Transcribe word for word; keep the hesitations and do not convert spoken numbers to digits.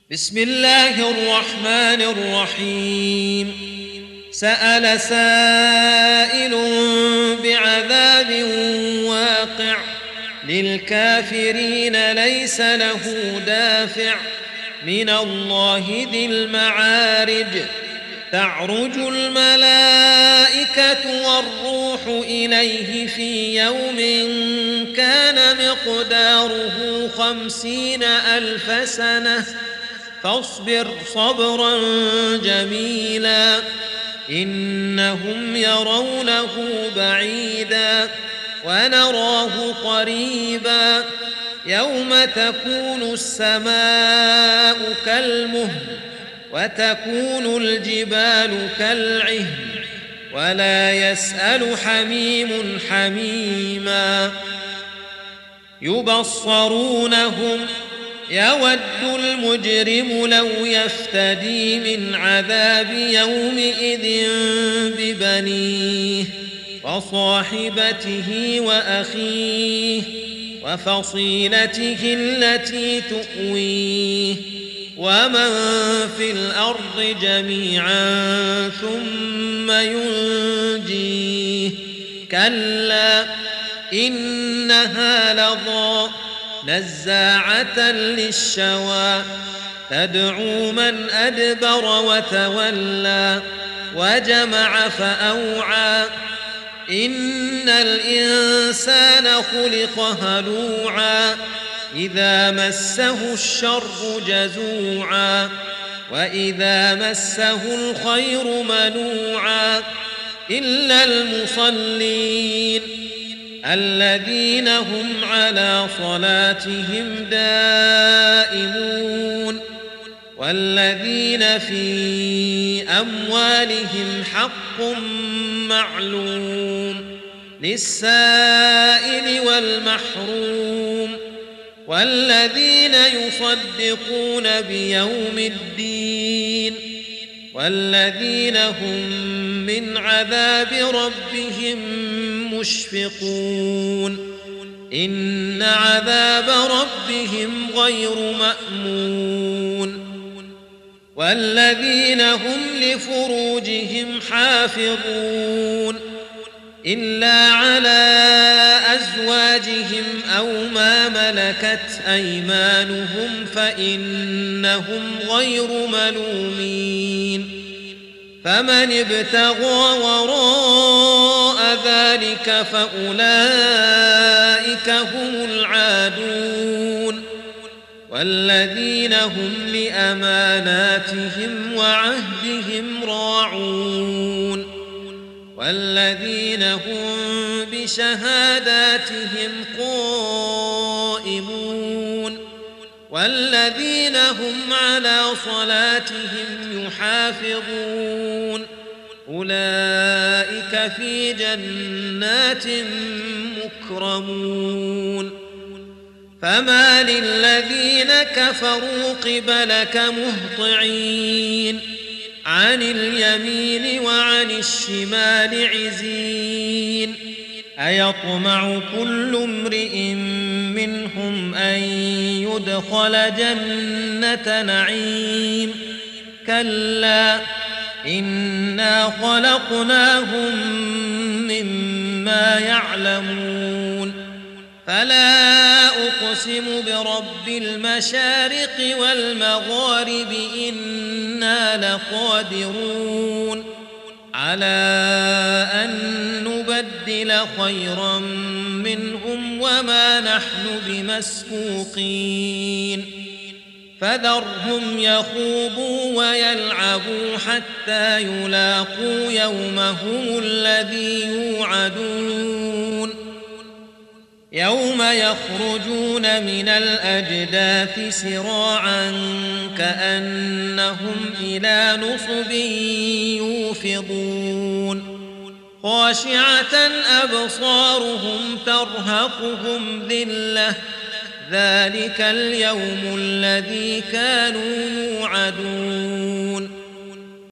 بسم الله الرحمن الرحيم سأل سائل بعذاب واقع للكافرين ليس له دافع من الله ذي المعارج تعرج الملائكة والروح إليه في يوم كان مقداره خمسين ألف سنة فاصبر صبرا جميلا إنهم يرونه بعيدا ونراه قريبا يوم تكون السماء كالمهل وتكون الجبال كالعهن ولا يسأل حميم حميما يبصرونهم يود المجرم لو يفتدي من عذاب يومئذ ببنيه وصاحبته وأخيه وفصيلته التي تؤويه ومن في الأرض جميعا ثم ينجيه كلا إنها لظى نزاعة للشوى تدعو من أدبر وتولى وجمع فأوعى إن الإنسان خلق هلوعا إذا مسه الشر جزوعا وإذا مسه الخير منوعا إلا المصلين الذين هم على صلاتهم دائمون والذين في أموالهم حق معلوم للسائل والمحروم والذين يصدقون بيوم الدين والذين هم من عذاب ربهم مشفقون إن عذاب ربهم غير مأمون والذين هم لفروجهم حافظون إلا على أزواجهم أو ما ملكت أيمانهم فإنهم غير ملومين فمن ابتغى وراء ذلك فأولئك هم العادون والذين هم لأماناتهم وعهدهم راعون والذين هم بشهاداتهم قائمون والذين هم على صلاتهم يحافظون أولئك في جنات مكرمون فما للذين كفروا قبلك مهطعين عن اليمين وعن الشمال عزين أيطمع كل امرئ منهم أن يدخل جنة نعيم كلا إنا خلقناهم مما يعلمون فلا أقسم برب المشارق والمغارب إنا لقادرون على أن نبدل خيرا منهم وما نحن بمسبوقين فذرهم يخوضوا ويلعبوا حتى يلاقوا يومهم الذي يوعدون يوم يخرجون من الأجداث سراعا كأنهم إلى نصب يوفضون خاشعة أبصارهم ترهقهم ذلة ذلك اليوم الذي كانوا يوعدون